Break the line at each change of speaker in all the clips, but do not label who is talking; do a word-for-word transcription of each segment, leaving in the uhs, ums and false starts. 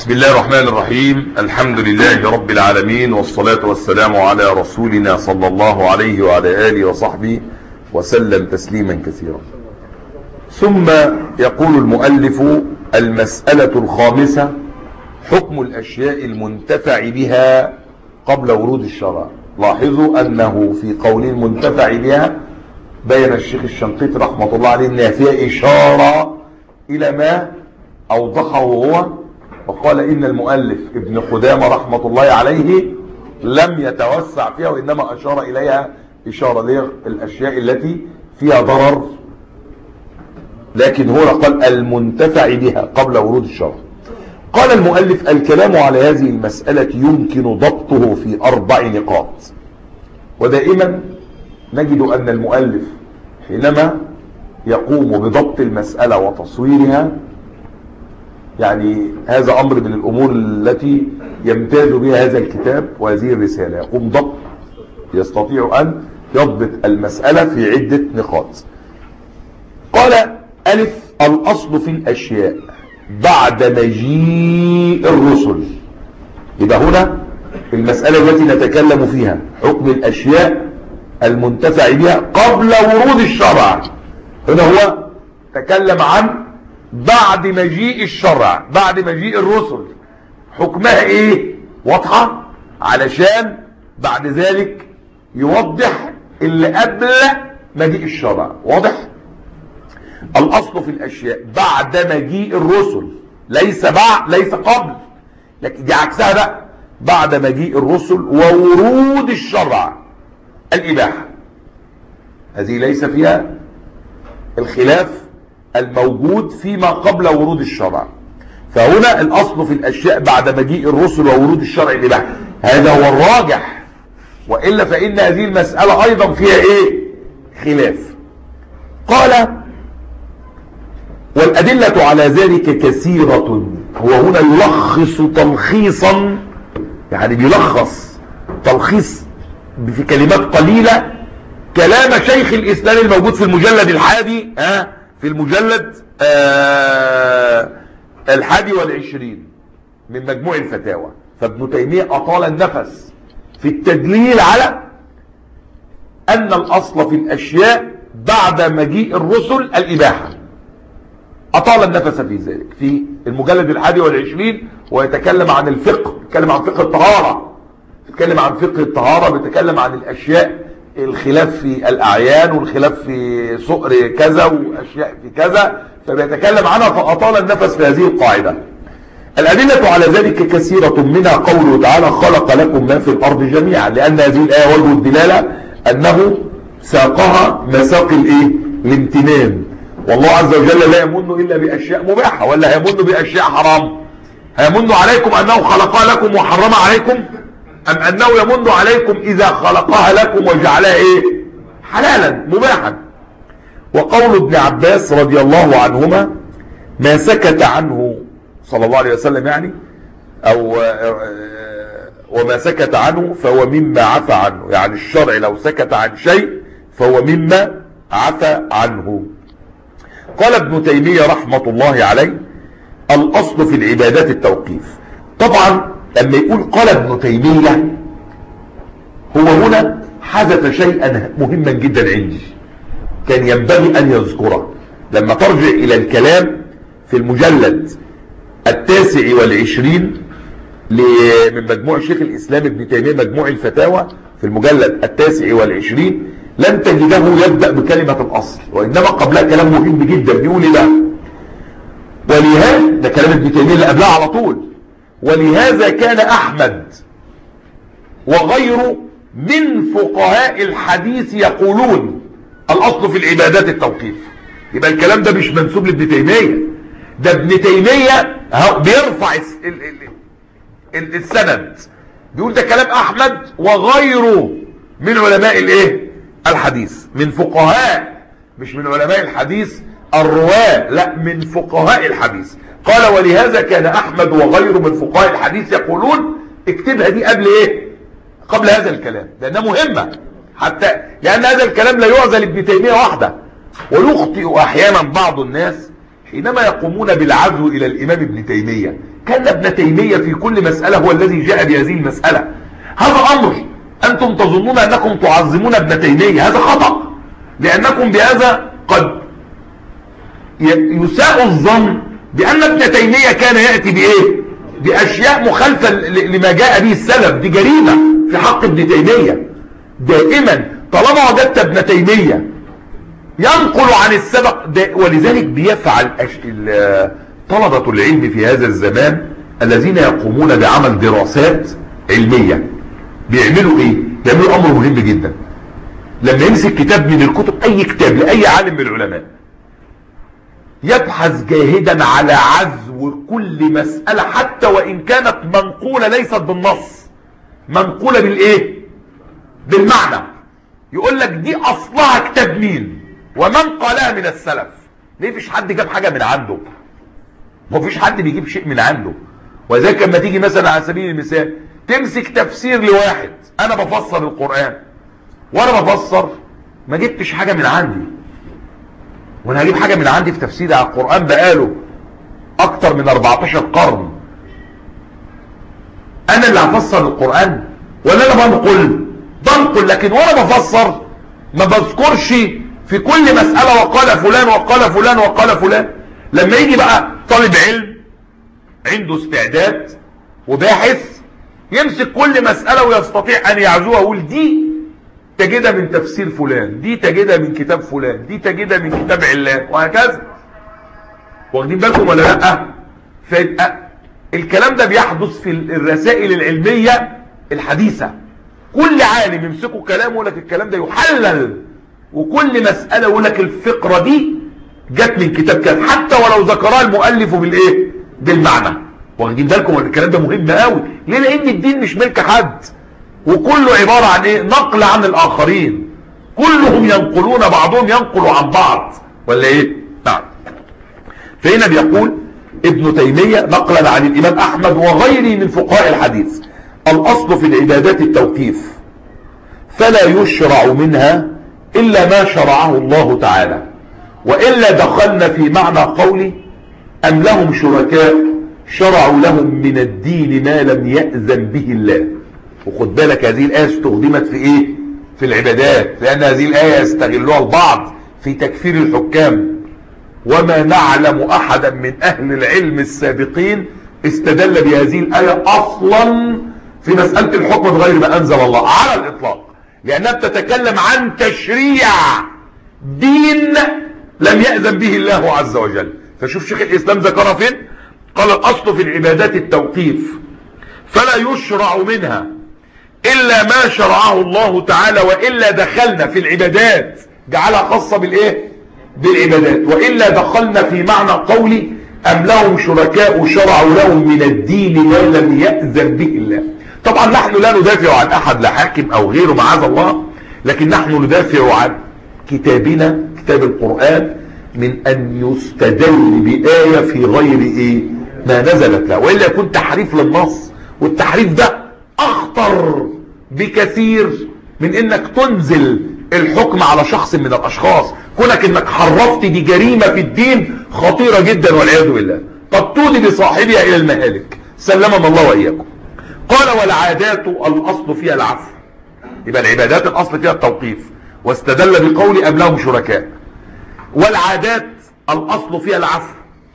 بسم الله الرحمن الرحيم. الحمد لله رب العالمين، والصلاة والسلام على رسولنا صلى الله عليه وعلى آله وصحبه وسلم تسليما كثيرا. ثم يقول المؤلف: المسألة الخامسة: حكم الأشياء المنتفع بها قبل ورود الشرع. لاحظوا أنه في قول المنتفع بها بين الشيخ الشنقيطي رحمة الله عليه أنها فيها إشارة إلى ما أوضحه هو، وقال إن المؤلف ابن قدامة رحمة الله عليه لم يتوسع فيها، وإنما أشار إليها إشارة للأشياء التي فيها ضرر، لكن هو قال المنتفع بها قبل ورود الشرع. قال المؤلف: الكلام على هذه المسألة يمكن ضبطه في أربع نقاط. ودائما نجد أن المؤلف حينما يقوم بضبط المسألة وتصويرها، يعني هذا أمر من الأمور التي يمتاز بها هذا الكتاب وهذه الرسالة، يقوم ضبط يستطيع أن يضبط المسألة في عدة نقاط. قال: ألف: الأصل في الأشياء بعد مجيء الرسل. يبقى هنا المسألة التي نتكلم فيها حكم الأشياء المنتفع بها قبل ورود الشرع. هنا هو تكلم عن بعد مجيء الشرع، بعد مجيء الرسل، حكمها ايه؟ واضحة، علشان بعد ذلك يوضح اللي قبل مجيء الشرع. واضح؟ الأصل في الأشياء بعد مجيء الرسل، ليس بعد، ليس قبل، لكن دي عكسها بقى، بعد مجيء الرسل وورود الشرع الإباحة. هذه ليس فيها الخلاف الموجود فيما قبل ورود الشرع. فهنا الأصل في الأشياء بعد مجيء الرسل وورود الشرع الإباحة، هذا هو الراجح، وإلا فإن هذه المسألة أيضا فيها إيه؟ خلاف. قال: والأدلة على ذلك كثيرة. هو هنا يلخص تلخيصا، يعني بيلخص تلخيص في كلمات قليلة كلام شيخ الإسلام الموجود في المجلد الحادي ها في المجلد آه الحادي والعشرين من مجموع الفتاوى. فابن تيمية أطال النفس في التدليل على أن الأصل في الأشياء بعد مجيء الرسل الإباحة. أطال النفس في ذلك في المجلد الحادي والعشرين، ويتكلم عن الفقه، يتكلم عن فقه الطهارة، يتكلم عن فقه الطهارة، بيتكلم عن الأشياء، الخلاف في الأعيان والخلاف في صقر كذا وأشياء في كذا، فبيتكلم عنها، فأطال النفس في هذه القاعدة. الأدلة على ذلك كثيرة، منها قوله تعالى: خلق لكم ما في الأرض جميعا، لأن هذه الآية وجه الدلالة أنه ساقها مساق الإيه؟ الامتنان. والله عز وجل لا يمن إلا بأشياء مباحة، ولا هيمن بأشياء حرام؟ هيمن عليكم أنه خلقها لكم وحرم عليكم، أم أنه يمن عليكم إذا خلقها لكم وجعلها إيه؟ حلالا مباحا. وقول ابن عباس رضي الله عنهما: ما سكت عنه صلى الله عليه وسلم، يعني أو وما سكت عنه فهو مما عفى عنه، يعني الشرع لو سكت عن شيء فهو مما عفى عنه. قال ابن تيمية رحمة الله عليه: الأصل في العبادات التوقيف. طبعا لما يقول قال ابن تيمية، هو هنا حدث شيئا مهما جدا عندي كان ينبغي أن يذكره. لما ترجع إلى الكلام في المجلد التاسع والعشرين من مجموع شيخ الإسلام ابن تيمية، مجموع الفتاوى، في المجلد التاسع والعشرين، لن تجده يبدأ بكلمة الأصل، وإنما قبلها كلام مهم جدا. بيقول إيه بقى؟ ولهذا، ده كلام ابن تيمية اللي قبلها على طول: ولهذا كان أحمد وغيره من فقهاء الحديث يقولون الأصل في العبادات التوقيف. يبقى الكلام ده مش منسوب لابن تيمية، ده ابن تيمية بيرفع السند، بيقول ده كلام أحمد وغيره من علماء الايه؟ الحديث، من فقهاء، مش من علماء الحديث الرواة، لا، من فقهاء الحديث. قال: ولهذا كان أحمد وغيره من فقهاء الحديث يقولون. اكتبها دي قبل ايه؟ قبل هذا الكلام، لأنها مهمة، حتى لأن هذا الكلام لا يعزل ابن تيمية وحده، ويخطئ أحيانا بعض الناس حينما يقومون بالعزو الى الامام ابن تيمية كان ابن تيمية في كل مسألة هو الذي جاء بهذه المسألة. هذا امر انتم تظنون انكم تعظمون ابن تيمية، هذا خطأ، لانكم بهذا قد يساء الظن بان ابن تيمية كان يأتي بايه؟ باشياء مخالفة لما جاء به السلف. دي جريمة في حق ابن تيمية. دائما طالما وجدت ابن تيمية ينقل عن السبق، ولذلك بيفعل طلبة العلم في هذا الزمان الذين يقومون بعمل دراسات علمية بيعملوا ايه؟ بيعملوا امر مهم جدا. لما يمسك كتاب من الكتب، اي كتاب لأي عالم من العلماء، يبحث جاهدا على عزو كل مسألة حتى وان كانت منقولة ليست بالنص، منقولة بالايه؟ بالمعنى. يقول لك دي اصلها كتاب مين ومن قالها من السلف. ليه؟ فيش حد جاب حاجة من عنده، ما فيش حد بيجيب شيء من عنده. وذلك لما تيجي مثلا على سبيل المثال تمسك تفسير لواحد، انا بفسر القرآن وانا بفسر ما جبتش حاجة من عندي، وانا هجيب حاجة من عندي في تفسير على القرآن بقاله اكتر من اربعتاشر قرن؟ انا اللي هفسر القرآن ولا انا بنقل؟ بنقل، لكن وانا بفسر ما بذكرش في كل مسألة وقال فلان وقال فلان وقال فلان. لما يجي بقى طالب علم عنده استعداد وباحث يمسك كل مسألة ويستطيع ان يعزوها، يقول دي تجدها من تفسير فلان، دي تجدها من كتاب فلان، دي تجدها من كتاب علان، وهكذا. واخدين بالكم ولا لا؟ فيبقى الكلام ده بيحدث في الرسائل العلمية الحديثة. كل عالم يمسكوا كلامه يقول لك الكلام ده يحلل، وكل مسألة يقول لك الفقرة دي جت من كتاب كذا، حتى ولو ذكرها المؤلف بالايه؟ بالمعنى. واخدين بالكم الكلام ده مهم قوي. ليه؟ لان الدين مش ملك حد، وكله عبارة عن ايه؟ نقل عن الاخرين، كلهم ينقلون، بعضهم ينقل عن بعض، ولا ايه؟ نعم. فهنا بيقول ابن تيمية نقلا عن الامام احمد وغيره من فقهاء الحديث: الاصل في العبادات التوقيف، فلا يشرع منها الا ما شرعه الله تعالى، والا دخلنا في معنى قولي: ام لهم شركاء شرعوا لهم من الدين ما لم يأذن به الله. وخد بالك هذه الآية استخدمت في ايه؟ في العبادات، لان هذه الآية يستغلها البعض في تكفير الحكام. وما نعلم احدا من اهل العلم السابقين استدل بهذه الآية اصلا في مسألة الحكم بغير ما انزل الله على الاطلاق، لانها بتتكلم عن تشريع دين لم يأذن به الله عز وجل. فشوف شيخ الاسلام ذكرها فين؟ قال: الاصل في العبادات التوقيف، فلا يشرع منها الا ما شرعه الله تعالى، والا دخلنا في العبادات، جعلها خاصة بالايه؟ بالعبادات. والا دخلنا في معنى قولي: ام لهم شركاء شرعوا لهم من الدين ما لم يأذن به الله. طبعا نحن لا ندافع عن احد، لا حاكم او غيره معاذ الله، لكن نحن ندافع عن كتابنا، كتاب القرآن، من ان يستدل بآية في غير ايه؟ ما نزلت له، وإلا يكون تحريف للنص، والتحريف ده اخطر بكثير من انك تنزل الحكم على شخص من الاشخاص. كونك انك حرفت دي جريمة في الدين خطيرة جدا والعياذ بالله، قد تودي بصاحبها الى المهالك، سلمنا الله واياكم. قال: والعادات الاصل فيها العفو. يبقى العبادات الاصل فيها التوقيف، واستدل بقول: ام لهم شركاء. والعادات الاصل فيها العفو،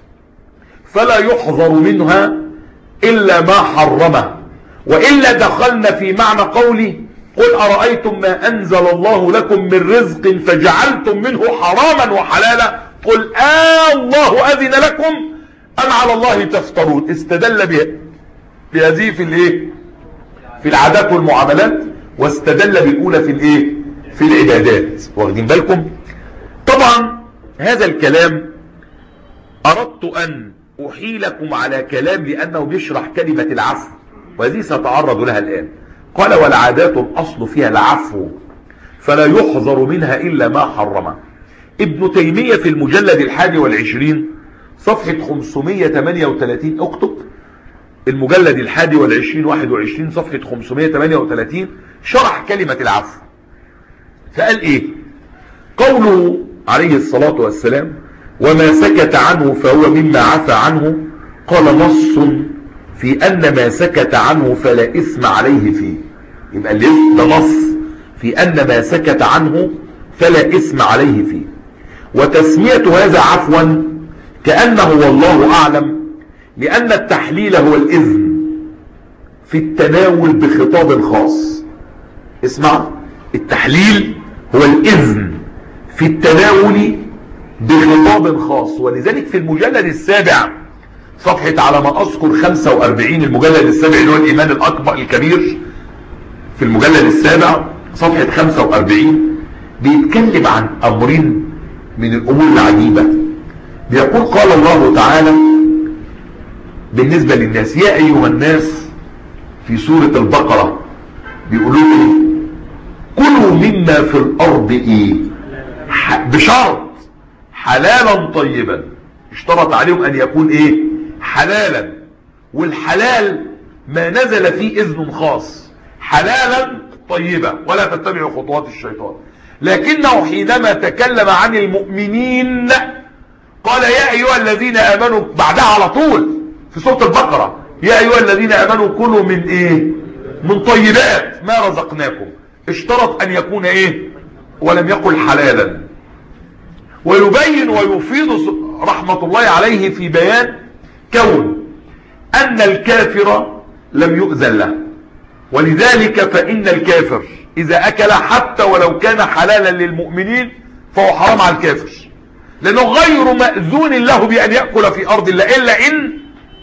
فلا يحظر منها الا ما حرمه، والا دخلنا في معنى قولي: قل ارايتم ما انزل الله لكم من رزق فجعلتم منه حراما وحلالا قل آه الله اذن لكم ام على الله تفترون. استدل بهذه في الايه؟ في العادات والمعاملات، واستدل بالاولى في الايه؟ في العبادات. واخدين بالكم؟ طبعا هذا الكلام اردت ان احيلكم على كلام لانه بيشرح كلمة العفو، وهذه سأتعرض لها الان. قال: والعادات الاصل فيها العفو، فلا يحظر منها الا ما حرمه. ابن تيمية في المجلد الحادي والعشرين صفحة خمسمائة وثمانية وثلاثين، اكتب المجلد الحادي والعشرين واحد وعشرين صفحة خمسمائة وثمانية وثلاثين، شرح كلمة العفو. فقال ايه؟ قوله عليه الصلاة والسلام: وما سكت عنه فهو مما عفى عنه، قال نص في أن ما سكت عنه فلا إثم عليه فيه. يبقى ده نص في أن ما سكت عنه فلا إثم عليه فيه. وتسمية هذا عفوا كأنه والله أعلم، لأن التحليل هو الإذن في التناول بخطاب خاص. اسمع، التحليل هو الإذن في التناول بخطاب خاص. ولذلك في المجلد السابع صفحة على ما أذكر خمسة وأربعين، المجلد السابع اللي هو الإيمان الأكبر الكبير، في المجلد السابع صفحة خمسة وأربعين بيتكلم عن أمرين من الأمور العجيبة. بيقول قال الله تعالى بالنسبة للناس: يا أيها الناس، في سورة البقرة بيقولوا ايه؟ كلوا مما في الأرض ايه؟ بشرط حلالا طيبا. اشترط عليهم أن يكون ايه؟ حلالا. والحلال ما نزل فيه إذن خاص، حلالا طيبا، ولا تتبعوا خطوات الشيطان. لكنه حينما تكلم عن المؤمنين قال يا أيها الذين آمنوا، بعدها على طول في سورة البقرة: يا أيها الذين آمنوا كلوا من ايه؟ من طيبات ما رزقناكم. اشترط أن يكون ايه؟ ولم يقل حلالا. ويبين ويفيض رحمة الله عليه في بيان كون أن الكافر لم يؤذن له، ولذلك فإن الكافر إذا أكل حتى ولو كان حلالا للمؤمنين فهو حرام على الكافر، لأنه غير مأذون له بأن يأكل في أرض الله إلا إن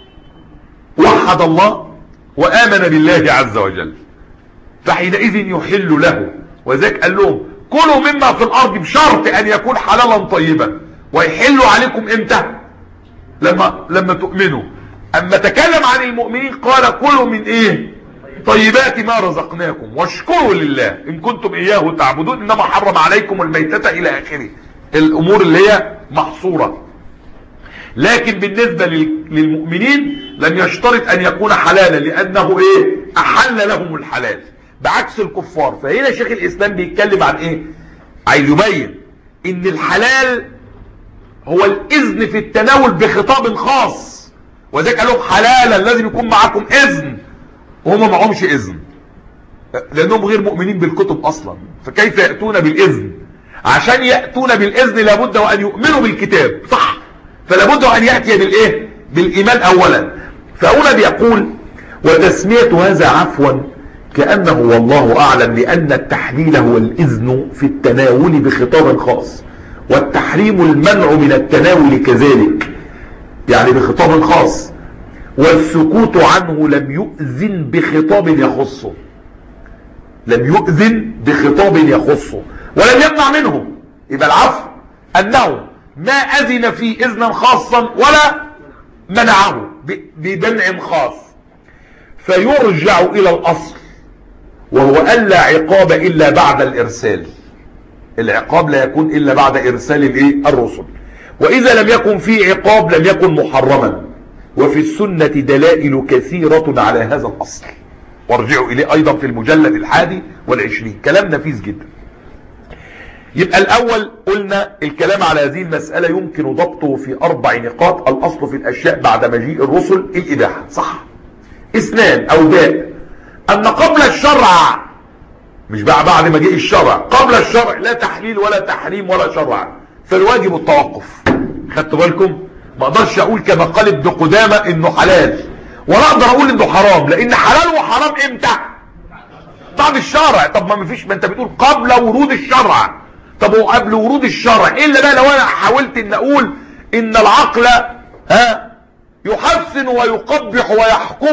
وحد الله وآمن بالله عز وجل، فحينئذ يحل له. وذلك قال لهم كلوا مما في الأرض بشرط أن يكون حلالا طيبا. ويحلوا عليكم إمتى؟ لما, لما تؤمنوا. أما تكلم عن المؤمنين قال كلوا من إيه؟ طيبات ما رزقناكم واشكروا لله إن كنتم إياه تعبدون إنما حرم عليكم الميتة إلى آخره، الأمور اللي هي محصورة. لكن بالنسبة للمؤمنين لم يشترط أن يكون حلالا، لأنه إيه؟ أحل لهم الحلال بعكس الكفار. فهنا شيخ الإسلام بيتكلم عن إيه؟ عايز يبين إن الحلال هو الإذن في التناول بخطاب خاص. وذلك قال لهم حلالا لازم يكون معكم إذن، وهم معهمش إذن لأنهم غير مؤمنين بالكتب أصلا، فكيف يأتون بالإذن؟ عشان يأتون بالإذن لابد وأن يؤمنوا بالكتاب، صح؟ فلابد أن يأتي بالإيه؟ بالإيمان أولا. فهنا بيقول وتسمية هذا عفوا كأنه والله أعلم، لأن التحليل هو الإذن في التناول بخطاب خاص، والتحريم المنع من التناول كذلك، يعني بخطاب خاص. والسكوت عنه لم يؤذن بخطاب يخصه، لم يؤذن بخطاب يخصه ولم يمنع منه. يبقى العفو أنه ما أذن فيه إذنا خاصا ولا منعه بمنع خاص، فيرجع إلى الأصل وهو ألا عقاب إلا بعد الإرسال. العقاب لا يكون إلا بعد إرسال الإيه؟ الرسل. وإذا لم يكن فيه عقاب لم يكن محرما. وفي السنة دلائل كثيرة على هذا الأصل، وارجعوا إليه أيضا في المجلد الحادي والعشرين، كلام نفيس جدا. يبقى الأول قلنا الكلام على هذه المسألة يمكن ضبطه في أربع نقاط. الأصل في الأشياء بعد مجيء الرسل الإباحة، صح؟ اثنان أو باء أن قبل الشرع، مش بقى بعد مجيء الشرع، قبل الشرع لا تحليل ولا تحريم ولا شرع، فالواجب التوقف. خدتوا بالكم؟ ما اقدرش اقول كما قال ابن قدامة انه حلال، ولا اقدر اقول انه حرام، لان حلال وحرام امتى؟ بعد الشرع. طب ما فيش، ما انت بتقول قبل ورود الشرع. طب وقبل ورود الشرع الا بقى لو انا حاولت ان اقول ان العقل ها يحسن ويقبح ويحكم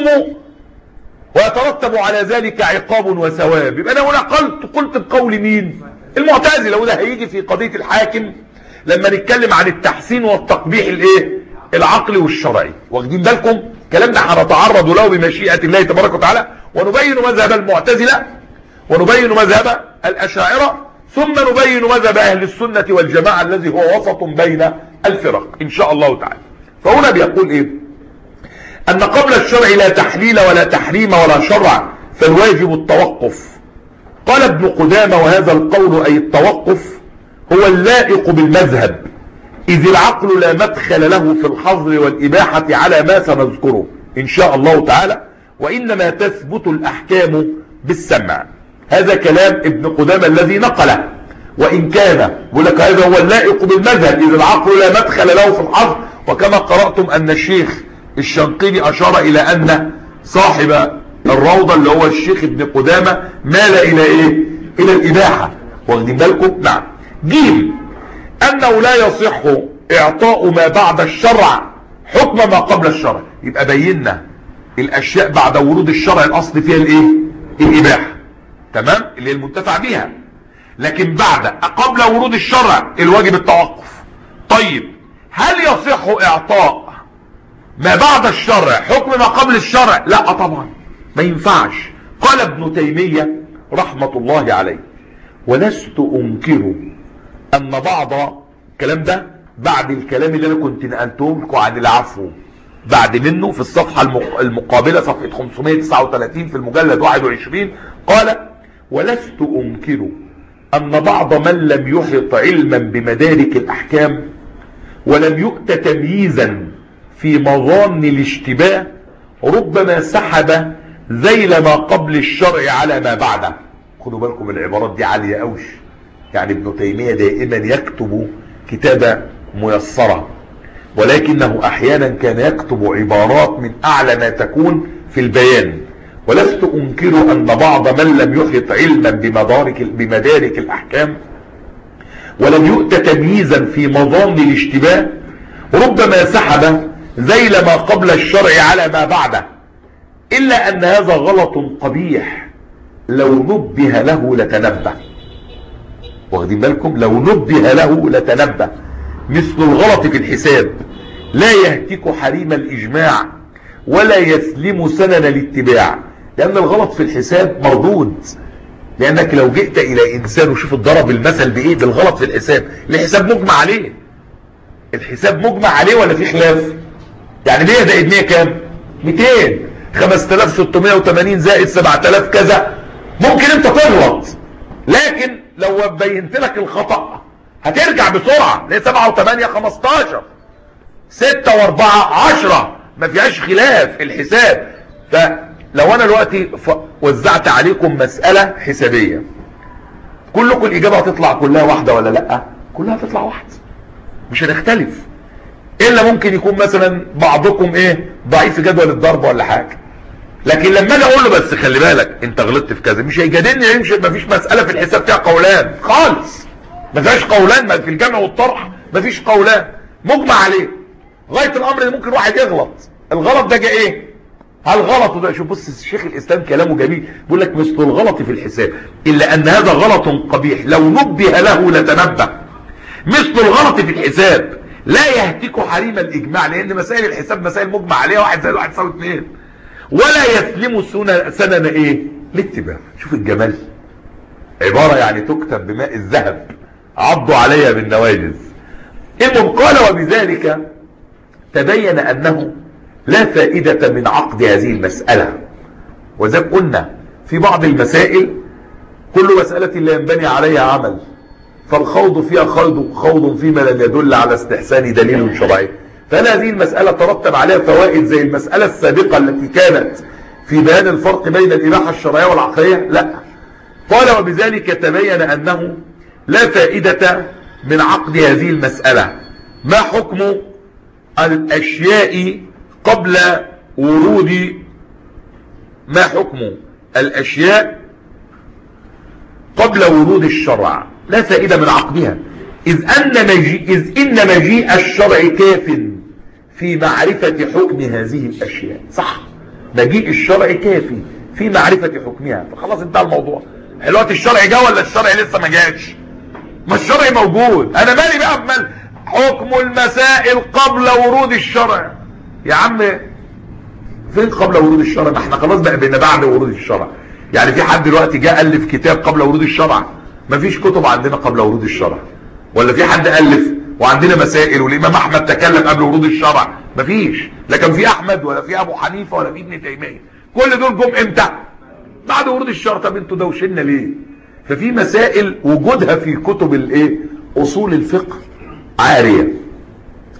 ويترتب على ذلك عقاب وثواب، يبقى انا هنا قلت قلت بقول مين؟ المعتزلة. وده هيجي في قضية الحاكم لما نتكلم عن التحسين والتقبيح الايه؟ العقلي والشرعي. واخدين بالكم؟ الكلام ده هنتعرض له بمشيئة الله تبارك وتعالى، ونبين مذهب المعتزلة ونبين مذهب الأشاعرة، ثم نبين مذهب أهل السنة والجماعة الذي هو وسط بين الفرق إن شاء الله تعالى. فهنا بيقول إيه؟ أن قبل الشرع لا تحليل ولا تحريم ولا شرع، فالواجب التوقف. قال ابن قدامة وهذا القول أي التوقف هو اللائق بالمذهب، إذ العقل لا مدخل له في الحظر والإباحة على ما سنذكره إن شاء الله تعالى، وإنما تثبت الأحكام بالسمع. هذا كلام ابن قدامة الذي نقله، وإن كان يقول لك هذا هو اللائق بالمذهب، إذ العقل لا مدخل له في الحظر. وكما قرأتم أن الشيخ الشنقيطي أشار إلى أن صاحب الروضة اللي هو الشيخ ابن قدامة مال إلى إيه؟ إلى الإباحة. واخدين بالكم؟ نعم. جيم أنه لا يصح إعطاء ما بعد الشرع حكم ما قبل الشرع. يبقى بينا الأشياء بعد ورود الشرع الأصل فيها الإيه؟ الإباحة، تمام، اللي المنتفع بها. لكن بعد قبل ورود الشرع الواجب التوقف. طيب هل يصح إعطاء ما بعد الشرع حكم ما قبل الشرع؟ لا طبعا ما ينفعش. قال ابن تيمية رحمة الله عليه: ولست أنكر أن بعض الكلام ده بعد الكلام اللي أنا كنت نقلته لكم عن العفو، بعد منه في الصفحة المقابلة صفحة خمسمائة وتسعة وثلاثين في المجلد واحد وعشرين، قال: ولست أنكر أن بعض من لم يحط علما بمدارك الأحكام ولم يؤت تمييزا في مظان الاشتباه ربما سحب ذيل ما قبل الشرع على ما بعده. خدوا بالكم العبارات دي عالية أوش. يعني ابن تيمية دائما يكتب كتابة ميسرة، ولكنه أحيانا كان يكتب عبارات من أعلى ما تكون في البيان. ولست أنكر أن بعض من لم يحط علما بمدارك, بمدارك الأحكام ولم يؤت تمييزا في مظان الاشتباه ربما سحب ذيل ما قبل الشرع على ما بعده، إلا أن هذا غلط قبيح لو نبه له لتنبه. واخدين بالكم؟ لو نبه له لتنبه. مثل الغلط في الحساب: لا يهتك حريم الإجماع ولا يسلم سنن الاتباع. لأن الغلط في الحساب مردود، لأنك لو جئت إلى إنسان وشوف الضرب المثل بإيه بالغلط في الحساب، الحساب مجمع عليه. الحساب مجمع عليه ولا في خلاف؟ يعني مية زائد مية كام؟ ميتين. خمسة آلاف وستمائة وثمانين زائد سبعة آلاف كذا. ممكن انت تغلط، لكن لو بينت لك الخطأ هترجع بسرعة، ليه؟ سبعة وثمانية خمستاشر، ستة واربعة عشرة، ما فيهاش خلاف الحساب. فلو انا دلوقتي وزعت عليكم مسألة حسابية، كلكم الإجابة هتطلع كلها واحدة ولا لأ؟ كلها هتطلع واحدة، مش هنختلف. إلا ممكن يكون مثلا بعضكم إيه ضعيف في جدول الضرب ولا حاجة. لكن لما اجي اقول له بس خلي بالك انت غلطت في كذا، مش هيجادلني. يمشي ما فيش مسألة في الحساب فيها قولان خالص، ما فيهاش قولان. ما في الجمع والطرح ما فيش قولان، مجمع عليه. غاية الامر ان ممكن واحد يغلط. الغلط ده جاء ايه؟ هل غلط ده؟ شوف بص الشيخ الاسلام كلامه جميل، بيقول لك مثل الغلط في الحساب الا ان هذا غلط قبيح لو نبه له لتنبه. مثل الغلط في الحساب لا يهتك حريم الاجماع، لان مسائل الحساب مسائل مجمع عليها، واحد زائد واحد يساوي اثنين. ولا يسلم سنن ايه؟ الاتباع. شوف الجمال، عبارة يعني تكتب بماء الذهب، عضوا عليها بالنواجذ. المهم قال: وبذلك تبين انه لا فائدة من عقد هذه المسألة. وذلك قلنا في بعض المسائل كل مسألة لا ينبني عليها عمل، فالخوض فيها خوض خوض فيما لم يدل على استحسان دليل شرعي. فهل هذه المسألة ترتب عليها فوائد زي المسألة السابقة التي كانت في بيان الفرق بين الإباحة الشرعية والعقلية؟ لا. قال: وبذلك تبين أنه لا فائدة من عقد هذه المسألة. ما حكم الأشياء قبل ورود ما حكم الأشياء قبل ورود الشرع؟ لا فائدة من عقدها، إذ أن مجيء, إذ إن مجيء الشرع كاف في معرفة حكم هذه الأشياء. صح، مجيء الشرع كافي في معرفة حكمها، فخلاص انتهى الموضوع. الوقت الشرع جاء ولا الشرع لسه ما جاش؟ ما الشرع موجود. أنا مالي بقى بمال حكم المسائل قبل ورود الشرع؟ يا عم فين قبل ورود الشرع؟ ما احنا خلاص بقى بينا بعد ورود الشرع. يعني في حد دلوقتي جاء ألف كتاب قبل ورود الشرع؟ ما فيش كتب عندنا قبل ورود الشرع. ولا في حد ألف وعندنا مسائل والإمام أحمد تكلم قبل ورود الشرع؟ ما فيش. لا كان في أحمد ولا في أبو حنيفة ولا في ابن تيمية. كل دول جم امتى؟ بعد ورود الشرع. طب انتوا دوشنا ليه؟ ففي مسائل وجودها في كتب الايه؟ أصول الفقه عارية،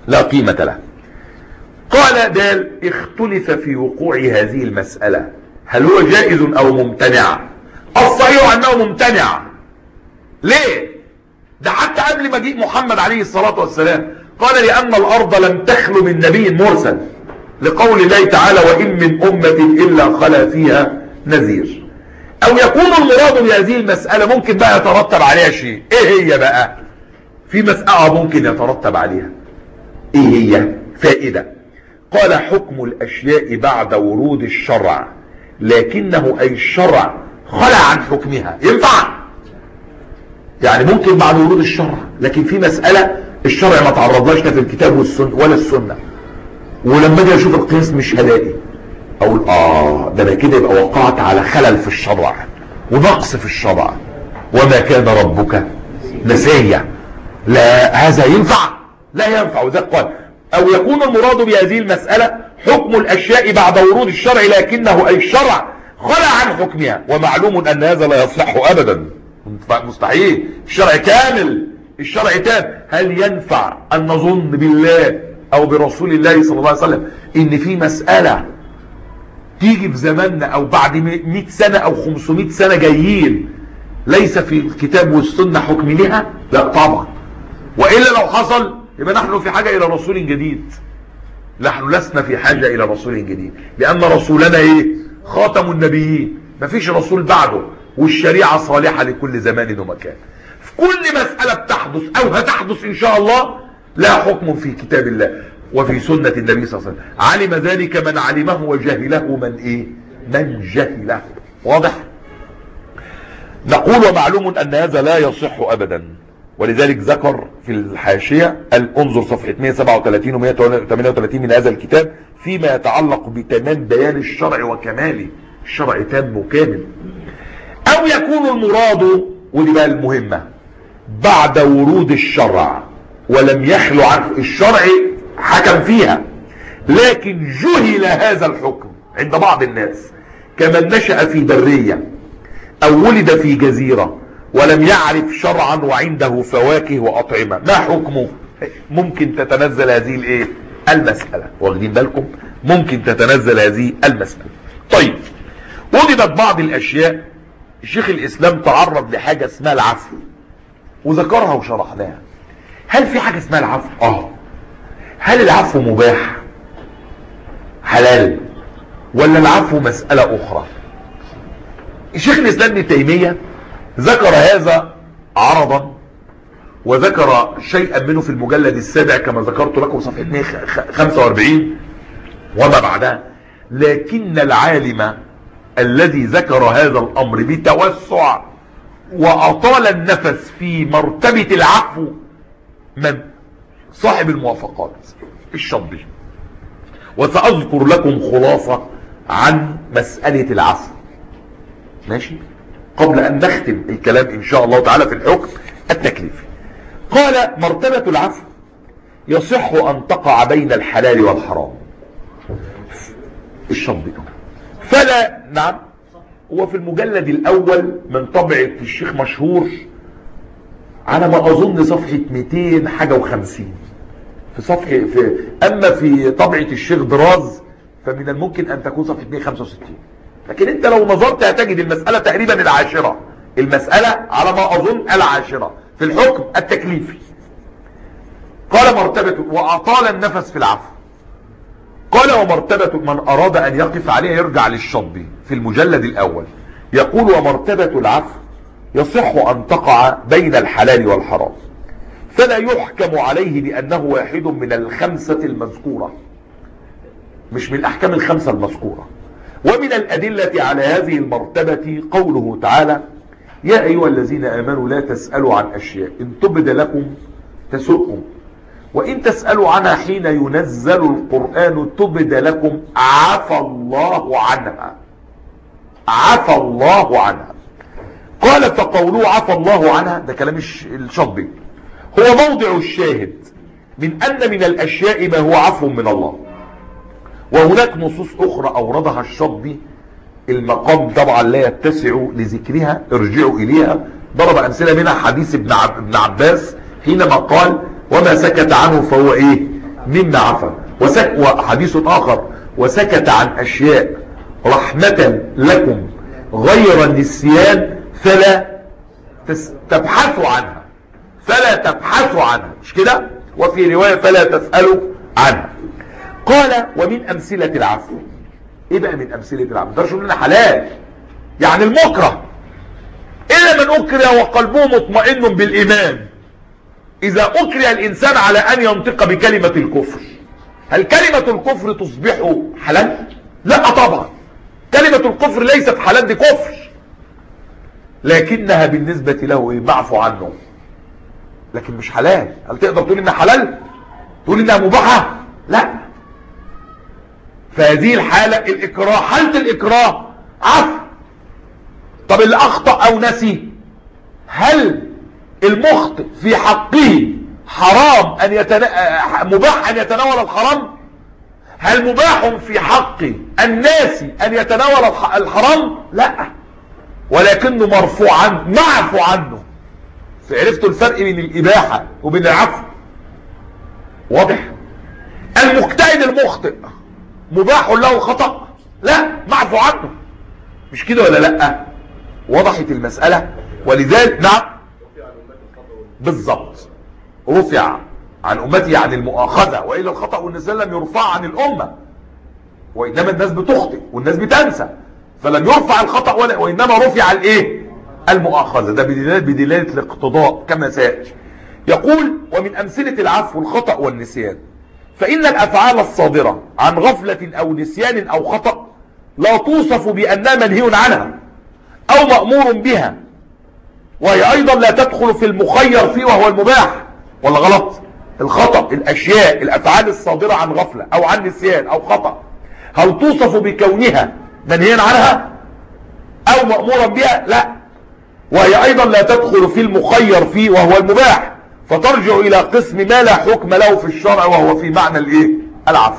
لا قيمة له. قال دال اختلف في وقوع هذه المسألة هل هو جائز او ممتنع. الصحيح انه ممتنع. ليه؟ ده حتى قبل مجيء محمد عليه الصلاة والسلام قال لأن الأرض لم تخلو من نبي مرسل، لقول الله تعالى وإن من أمة إلا خلا فيها نذير. أو يكون المراد بهذه المسألة ممكن بقى يترتب عليها شيء. إيه هي بقى؟ في مسألة ممكن يترتب عليها. إيه هي؟ فائدة. قال حكم الأشياء بعد ورود الشرع لكنه أي الشرع خلع عن حكمها. ينفع؟ يعني ممكن بعد ورود الشرع، لكن في مسألة الشرع ما تعرضلاش لا في الكتاب والسنة ولا السنة، ولما اجي اشوف القياس مش هلاقي، اقول اه ده انا كده يبقى وقعت على خلل في الشرع ونقص في الشرع. وما كان ربك نسيا. لا هذا ينفع؟ لا ينفع. وذلك قال او يكون المراد بهذه المسألة حكم الاشياء بعد ورود الشرع لكنه اي الشرع خلع عن حكمها، ومعلوم ان هذا لا يصح ابدا. مستحيل. الشرع كامل، الشرع تام. هل ينفع ان نظن بالله او برسول الله صلى الله عليه وسلم ان في مسألة تيجي في زماننا او بعد مئة سنة او خمسمائة سنة جايين ليس في الكتاب والسنة حكم لها؟ لا طبعا. وإلا لو حصل يبقى نحن في حاجة الى رسول جديد. نحن لسنا في حاجة الى رسول جديد، لان رسولنا ايه؟ خاتم النبيين، مفيش رسول بعده، والشريعة صالحة لكل زمان ومكان. في كل مسألة بتحدث او هتحدث ان شاء الله لا حكم في كتاب الله وفي سنة النبي صلى الله عليه وسلم. علم ذلك من علمه وجهله من ايه؟ من جهله. واضح؟ نقول ومعلوم ان هذا لا يصح ابدا، ولذلك ذكر في الحاشية انظر صفحة مئة وسبعة وثلاثين و مئة وثمانية وثلاثين من هذا الكتاب فيما يتعلق بتمام بيان الشرع وكماله. الشرع تام وكامل. او يكون المراد، ودي بقى المهمة، بعد ورود الشرع ولم يخلو عنه الشرع حكم فيها، لكن جهل هذا الحكم عند بعض الناس كمن نشأ في برية او ولد في جزيرة ولم يعرف شرعا وعنده فواكه واطعمة. ما حكمه؟ ممكن تتنزل هذه الايه؟ المسألة. واخدين بالكم؟ ممكن تتنزل هذه المسألة. طيب، وجدت بعض الاشياء شيخ الاسلام تعرض لحاجة اسمها العفو وذكرها وشرحناها. هل في حاجة اسمها العفو؟ اه. هل العفو مباح حلال ولا العفو مسألة اخرى؟ شيخ الاسلام ابن تيمية ذكر هذا عرضا، وذكر شيئا منه في المجلد السابع كما ذكرت لكم صفحة مئة وخمسة وأربعين وما بعدها. لكن العالم الذي ذكر هذا الامر بتوسع واطال النفس في مرتبة العفو من صاحب الموافقات الشطبي. وسأذكر لكم خلاصة عن مسألة العفو، ماشي، قبل ان نختم الكلام ان شاء الله تعالى في الحكم التكليفي. قال مرتبة العفو يصح ان تقع بين الحلال والحرام. الشطبي فلا، نعم، هو في المجلد الاول من طبعة الشيخ مشهور على ما اظن صفحة مئتين حاجة وخمسين في صفحة في اما في طبعة الشيخ دراز فمن الممكن ان تكون صفحة مئة وخمسة وستين. لكن انت لو نظرت هتجد المسألة تقريبا العاشرة، المسألة على ما اظن العاشرة في الحكم التكليفي. قال مرتبة واطال النفس في العفو. قال ومرتبة من اراد ان يقف عليها يرجع للشطبي في المجلد الاول يقول ومرتبة العفو يصح ان تقع بين الحلال والحرام، فلا يحكم عليه بانه واحد من الخمسة المذكورة، مش من الاحكام الخمسة المذكورة. ومن الادلة على هذه المرتبة قوله تعالى يا ايها الذين امنوا لا تسألوا عن اشياء ان تبد لكم تسؤكم وان تسألوا عنها حين ينزل القرآن تبد لكم عفى الله عنها. عفى الله عنها. قال فقوله عفى الله عنها ده كلام الشطبي هو موضع الشاهد من ان من الاشياء ما هو عفو من الله. وهناك نصوص اخرى اوردها الشطبي المقام طبعا لا يتسع لذكرها، ارجعوا اليها. ضرب امثله منها حديث ابن ابن عباس حينما قال وما سكت عنه فهو ايه؟ مما عفا. وسك... وحديث آخر: وسكت عن أشياء رحمة لكم غير النسيان فلا تبحثوا عنها، فلا تبحثوا عنها، مش كده؟ وفي رواية فلا تسألوا عنها. قال: ومن أمثلة العفو. ايه بقى من أمثلة العفو؟ ده شو لنا حلال، يعني المكره. إلا من أكره وقلبه مطمئن بالإيمان. إذا أكره الإنسان على أن ينطق بكلمة الكفر، هل كلمة الكفر تصبح حلال؟ لا طبعا، كلمة الكفر ليست حلال، دي كفر، لكنها بالنسبة له ايه؟ معفو عنه، لكن مش حلال. هل تقدر تقول انها حلال؟ تقول انها مباحة؟ لا. فهذه الحالة الإكراه، حالة الإكراه عفو. طب اللي أخطأ أو نسي، هل المخطئ في حقه حرام أن يتنا... مباح أن يتناول الحرام؟ هل مباح في حق الناس أن يتناول الحرام؟ لا، ولكنه مرفوع عنه، معفو عنه. فعرفتوا الفرق بين الإباحة وبين العفو؟ واضح؟ المجتهد المخطئ مباح له الخطأ؟ لا، معفو عنه، مش كده ولا لا؟ وضحت المسألة؟ ولذلك نعم بالضبط، رفع عن أمتي عن المؤاخذة، وإلا الخطأ والنسيان لم يرفع عن الأمة، وإنما الناس بتخطئ والناس بتنسى، فلم يرفع الخطأ ولا، وإنما رفع الايه؟ المؤاخذة. ده بدلالة بدلالة الاقتضاء كما سيأتي. يقول: ومن أمثلة العفو الخطأ والنسيان، فإن الأفعال الصادرة عن غفلة أو نسيان أو خطأ لا توصف بأنها منهي عنها أو مأمور بها، وهي أيضا لا تدخل في المخير فيه وهو المباح. ولا غلط؟ الخطأ، الأشياء، الأفعال الصادرة عن غفلة أو عن نسيان أو خطأ، هل توصف بكونها منهيا عنها أو مأمورا بها؟ لا، وهي أيضا لا تدخل في المخير فيه وهو المباح، فترجع إلى قسم ما لا حكم له في الشرع وهو في معنى الإيه؟ العفو.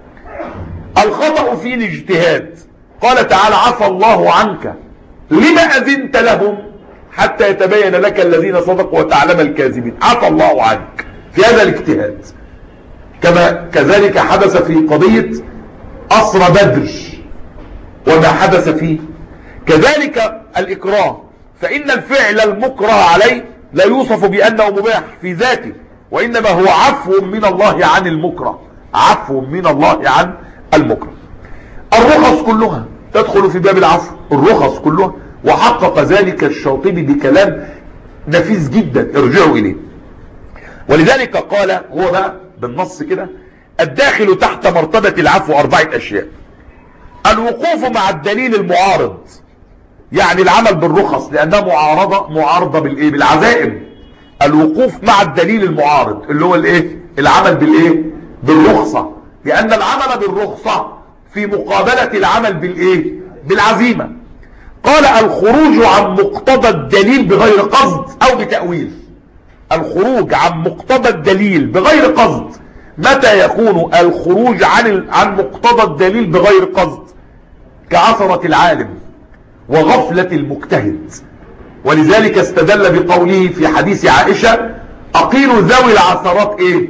الخطأ في الاجتهاد، قال تعالى: عفى الله عنك لما أذنت لهم حتى يتبين لك الذين صدقوا وتعلم الكاذبين. عفى الله عنك في هذا الاجتهاد. كما كذلك حدث في قضية أسرى بدر وما حدث فيه. كذلك الإكراه، فإن الفعل المكره عليه لا يوصف بأنه مباح في ذاته، وإنما هو عفو من الله عن المكره، عفو من الله عن المكره. الرخص كلها تدخل في باب العفو، الرخص كلها، وحقق ذلك الشاطبي بكلام نفيس جدا، ارجعوا إليه. ولذلك قال هو بقى بالنص كده: الداخل تحت مرتبة العفو أربعة أشياء: الوقوف مع الدليل المعارض، يعني العمل بالرخص لأنها معارضة معارضة بالإيه؟ بالعزائم. الوقوف مع الدليل المعارض اللي هو الإيه؟ العمل بالإيه؟ بالرخصة، لأن العمل بالرخصة في مقابلة العمل بالإيه؟ بالعزيمة. قال: الخروج عن مقتضى الدليل بغير قصد أو بتأويل. الخروج عن مقتضى الدليل بغير قصد، متى يكون الخروج عن عن مقتضى الدليل بغير قصد؟ كعثرة العالم وغفلة المجتهد. ولذلك استدل بقوله في حديث عائشة: أقيلوا ذوي العثرات ايه؟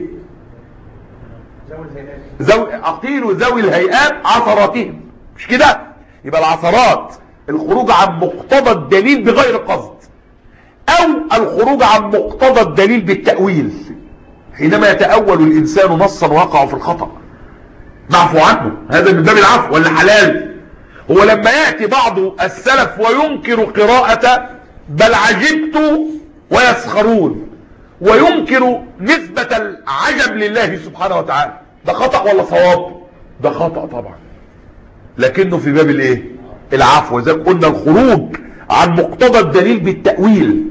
ذوي أقيلوا ذوي الهيئات عثراتهم، مش كده؟ يبقى العثرات الخروج عن مقتضى الدليل بغير قصد، او الخروج عن مقتضى الدليل بالتأويل، حينما يتأول الإنسان نصا وقع في الخطأ، معفو عنه. هذا من باب العفو ولا حلال؟ هو لما يأتي بعض السلف وينكر قراءة بل عجبت ويسخرون، وينكر نسبة العجب لله سبحانه وتعالى، ده خطأ ولا صواب؟ ده خطأ طبعا، لكنه في باب الايه؟ العفو. إذا قلنا الخروج عن مقتضى الدليل بالتأويل.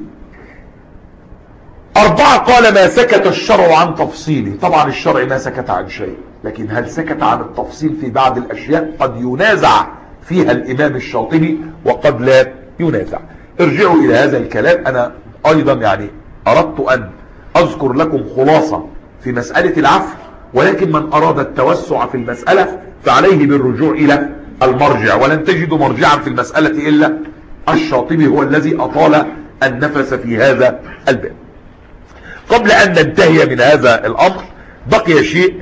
أربعة: قال: ما سكت الشرع عن تفصيله. طبعا الشرع ما سكت عن شيء، لكن هل سكت عن التفصيل في بعض الأشياء؟ قد ينازع فيها الإمام الشاطبي وقد لا ينازع. ارجعوا إلى هذا الكلام. أنا أيضا يعني أردت أن أذكر لكم خلاصة في مسألة العفو، ولكن من أراد التوسع في المسألة فعليه بالرجوع إلى المرجع، ولن تجدوا مرجعا في المسألة إلا الشاطبي، هو الذي أطال النفس في هذا الباب. قبل أن ننتهي من هذا الأمر بقي شيء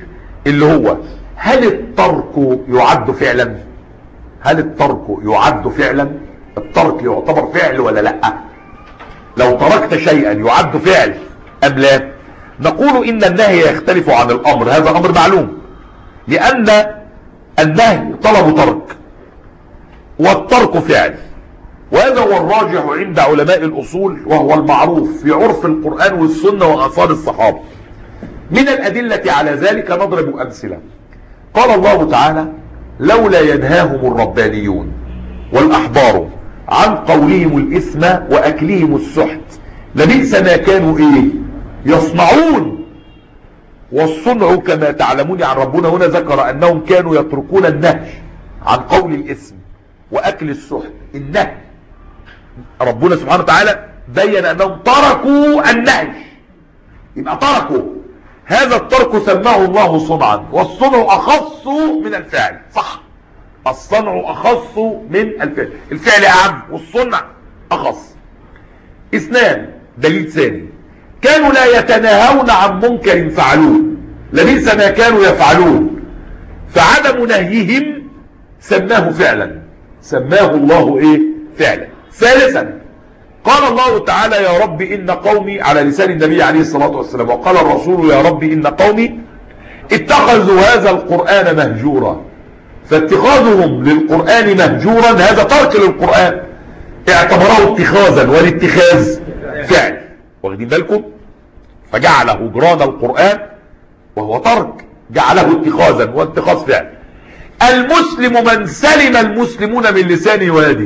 اللي هو هل الترك يعد فعلا؟ هل الترك يعد فعلا؟ الترك يعتبر فعل ولا لا؟ لو تركت شيئا يعد فعل ام لا؟ نقول ان النهي يختلف عن الامر، هذا امر معلوم، لان النهي طلب ترك والترك فعل، وهذا هو الراجح عند علماء الاصول وهو المعروف في عرف القرآن والسنة واثار الصحابة. من الادلة على ذلك نضرب امثلة. قال الله تعالى لولا ينهاهم الربانيون والاحبار عن قولهم الاثم واكلهم السحت لبئس ما كانوا ايه يصنعون. والصنع كما تعلمون عن ربنا هنا ذكر انهم كانوا يتركون النهي عن قول الاثم واكل السحت. النهي ربنا سبحانه وتعالى بين انهم تركوا النهي، يبقى تركوا، هذا الترك سماه الله صنعا، والصنع اخص من الفعل. صح، الصنع اخص من الفعل، الفعل اعم والصنع اخص. اثنان، دليل ثاني، كانوا لا يتناهون عن منكر فعلوه لبئس ما كانوا يفعلون، فعدم نهيهم سماه فعلا، سماه الله ايه فعلا. ثالثا، قال الله تعالى يا رب إن قومي على لسان النبي عليه الصلاة والسلام، وقال الرسول يا رب إن قومي اتخذوا هذا القرآن مهجورا، فاتخاذهم للقرآن مهجورا هذا ترك للقرآن، اعتبره اتخاذا، والاتخاذ فعل، واخدين بالكم؟ فجعل هجران القرآن وهو ترك جعله اتخاذا، واتخاذ فعل. المسلم من سلم المسلمون من لسانه ويده،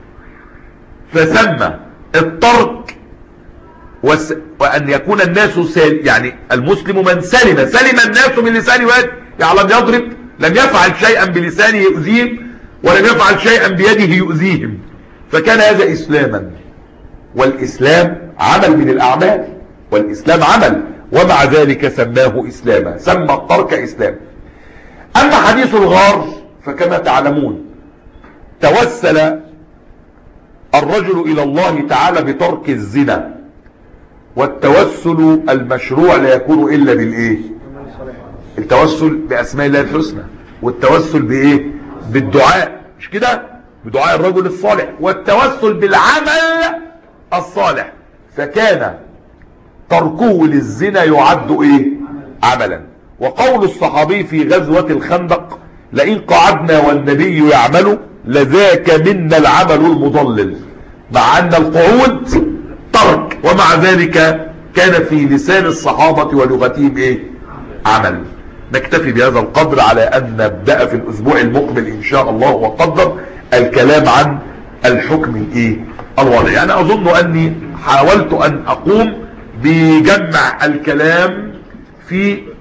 فسمى الترك وس... وأن يكون الناس سال... يعني المسلم من سلم سلم الناس من لسانه ويده، يعني لم يضرب، لم يفعل شيئا بلسانه يؤذيهم ولم يفعل شيئا بيده يؤذيهم، فكان هذا إسلاما. والإسلام عمل من الأعمال، والإسلام عمل، ومع ذلك سماه إسلاما، سمى الترك إسلام. أما حديث الغار فكما تعلمون توسل الرجل إلى الله تعالى بترك الزنا، والتوسل المشروع لا يكون إلا بالإيه؟ التوسل بأسماء الله الحسنى، والتوسل بإيه؟ بالدعاء، مش كده؟ بدعاء الرجل الصالح، والتوسل بالعمل الصالح، فكان تركه للزنا يعد إيه؟ عملا. وقول الصحابي في غزوة الخندق لئن قعدنا والنبي يعمل لذاك منا العمل المضلل، مع أن القعود ترك، ومع ذلك كان في لسان الصحابة ولغتهم إيه؟ عمل. نكتفي بهذا القدر على أن نبدأ في الأسبوع المقبل إن شاء الله وقدر الكلام عن الحكم الإيه؟ الوضعي. يعني أظن أني حاولت أن أقوم بجمع الكلام في